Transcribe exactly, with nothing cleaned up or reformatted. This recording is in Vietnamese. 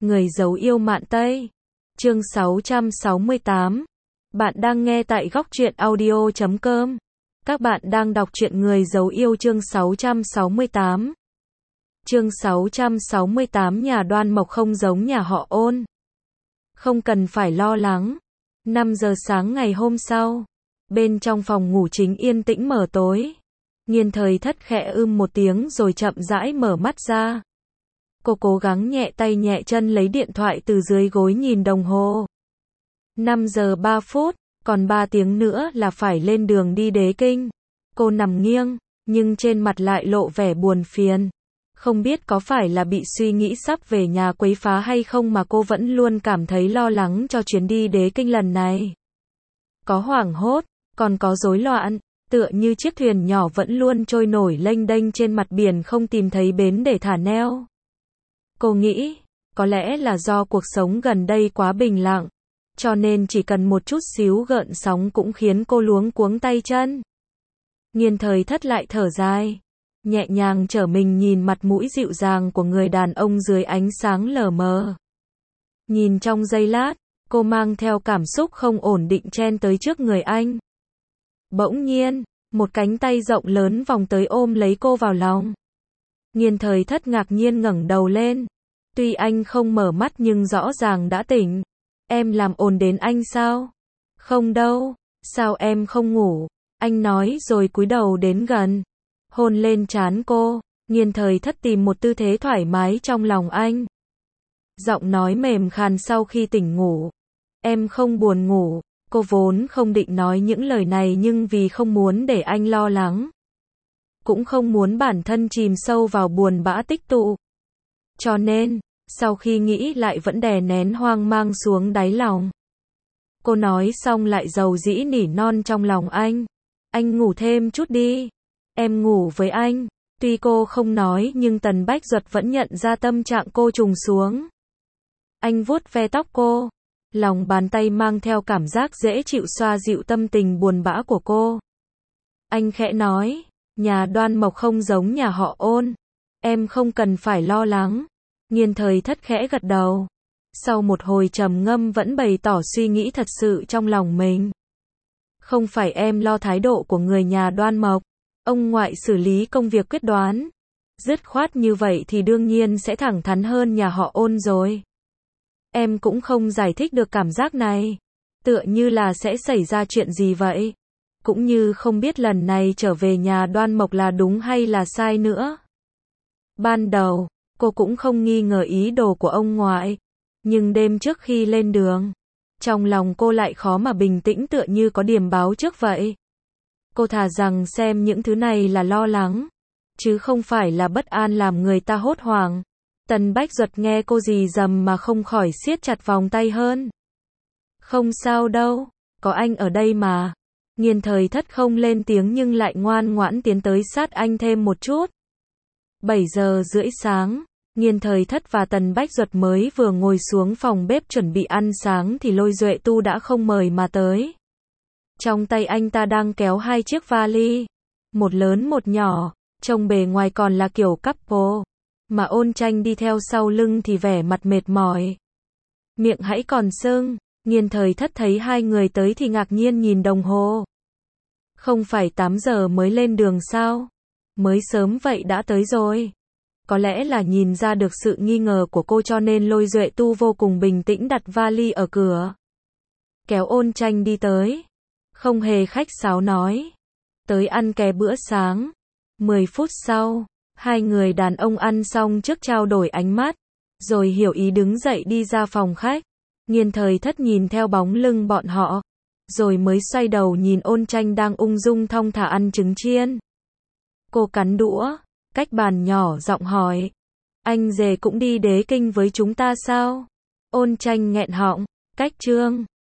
Người giấu yêu mạn Tây. Chương sáu trăm sáu mươi tám. Bạn đang nghe tại góc truyện audio chấm com. Các bạn đang đọc truyện Người giấu yêu chương sáu trăm sáu mươi tám. Chương sáu trăm sáu mươi tám nhà Đoan Mộc không giống nhà họ Ôn. Không cần phải lo lắng. năm giờ sáng ngày hôm sau, bên trong phòng ngủ chính yên tĩnh mờ tối. Nghiên Thời Thất khẽ ưm một tiếng rồi chậm rãi mở mắt ra. Cô cố gắng nhẹ tay nhẹ chân lấy điện thoại từ dưới gối nhìn đồng hồ. năm giờ ba phút, còn ba tiếng nữa là phải lên đường đi Đế Kinh. Cô nằm nghiêng, nhưng trên mặt lại lộ vẻ buồn phiền. Không biết có phải là bị suy nghĩ sắp về nhà quấy phá hay không mà cô vẫn luôn cảm thấy lo lắng cho chuyến đi Đế Kinh lần này. Có hoảng hốt, còn có rối loạn, tựa như chiếc thuyền nhỏ vẫn luôn trôi nổi lênh đênh trên mặt biển không tìm thấy bến để thả neo. Cô nghĩ, có lẽ là do cuộc sống gần đây quá bình lặng, cho nên chỉ cần một chút xíu gợn sóng cũng khiến cô luống cuống tay chân. Nghiên Thời Thất lại thở dài, nhẹ nhàng trở mình nhìn mặt mũi dịu dàng của người đàn ông dưới ánh sáng lờ mờ. Nhìn trong giây lát, cô mang theo cảm xúc không ổn định chen tới trước người anh. Bỗng nhiên, một cánh tay rộng lớn vòng tới ôm lấy cô vào lòng. Nghiên Thời Thất ngạc nhiên ngẩng đầu lên. Tuy anh không mở mắt nhưng rõ ràng đã tỉnh. Em làm ồn đến anh sao? Không đâu, sao em không ngủ? Anh nói rồi cúi đầu đến gần, hôn lên trán cô. Nghiên Thời Thất tìm một tư thế thoải mái trong lòng anh. Giọng nói mềm khàn sau khi tỉnh ngủ. Em không buồn ngủ. Cô vốn không định nói những lời này nhưng vì không muốn để anh lo lắng, cũng không muốn bản thân chìm sâu vào buồn bã tích tụ, cho nên, sau khi nghĩ lại vẫn đè nén hoang mang xuống đáy lòng. Cô nói xong lại dầu dĩ nỉ non trong lòng anh. Anh ngủ thêm chút đi. Em ngủ với anh. Tuy cô không nói nhưng Tần Bách Duật vẫn nhận ra tâm trạng cô trùng xuống. Anh vuốt ve tóc cô. Lòng bàn tay mang theo cảm giác dễ chịu xoa dịu tâm tình buồn bã của cô. Anh khẽ nói, nhà Đoan Mộc không giống nhà họ Ôn. Em không cần phải lo lắng. Nghiên Thời Thất khẽ gật đầu. Sau một hồi trầm ngâm vẫn bày tỏ suy nghĩ thật sự trong lòng mình. Không phải em lo thái độ của người nhà Đoan Mộc. Ông ngoại xử lý công việc quyết đoán, dứt khoát như vậy thì đương nhiên sẽ thẳng thắn hơn nhà họ Ôn rồi. Em cũng không giải thích được cảm giác này. Tựa như là sẽ xảy ra chuyện gì vậy. Cũng như không biết lần này trở về nhà Đoan Mộc là đúng hay là sai nữa. Ban đầu, cô cũng không nghi ngờ ý đồ của ông ngoại. Nhưng đêm trước khi lên đường, trong lòng cô lại khó mà bình tĩnh tựa như có điềm báo trước vậy. Cô thà rằng xem những thứ này là lo lắng, chứ không phải là bất an làm người ta hốt hoảng. Tần Bách Duật nghe cô rì rầm mà không khỏi siết chặt vòng tay hơn. Không sao đâu, có anh ở đây mà. Nghiên Thời Thất không lên tiếng nhưng lại ngoan ngoãn tiến tới sát anh thêm một chút. bảy giờ rưỡi sáng, Nghiên Thời Thất và Tần Bách Duật mới vừa ngồi xuống phòng bếp chuẩn bị ăn sáng thì Lôi Duệ Tu đã không mời mà tới. Trong tay anh ta đang kéo hai chiếc vali, một lớn một nhỏ, trông bề ngoài còn là kiểu couple. Mà Ôn Tranh đi theo sau lưng thì vẻ mặt mệt mỏi, miệng hãy còn sưng. Nghiên Thời Thất thấy hai người tới thì ngạc nhiên nhìn đồng hồ. Không phải tám giờ mới lên đường sao? Mới sớm vậy đã tới rồi. Có lẽ là nhìn ra được sự nghi ngờ của cô cho nên Lôi Duệ Tu vô cùng bình tĩnh đặt vali ở cửa, kéo Ôn Tranh đi tới. Không hề khách sáo nói, tới ăn ké bữa sáng. mười phút sau, hai người đàn ông ăn xong trước trao đổi ánh mắt, rồi hiểu ý đứng dậy đi ra phòng khách. Nghiên Thời Thất nhìn theo bóng lưng bọn họ, rồi mới xoay đầu nhìn Ôn Tranh đang ung dung thong thả ăn trứng chiên. Cô cắn đũa, cách bàn nhỏ giọng hỏi, anh rể cũng đi Đế Kinh với chúng ta sao? Ôn Tranh nghẹn họng, cách chương.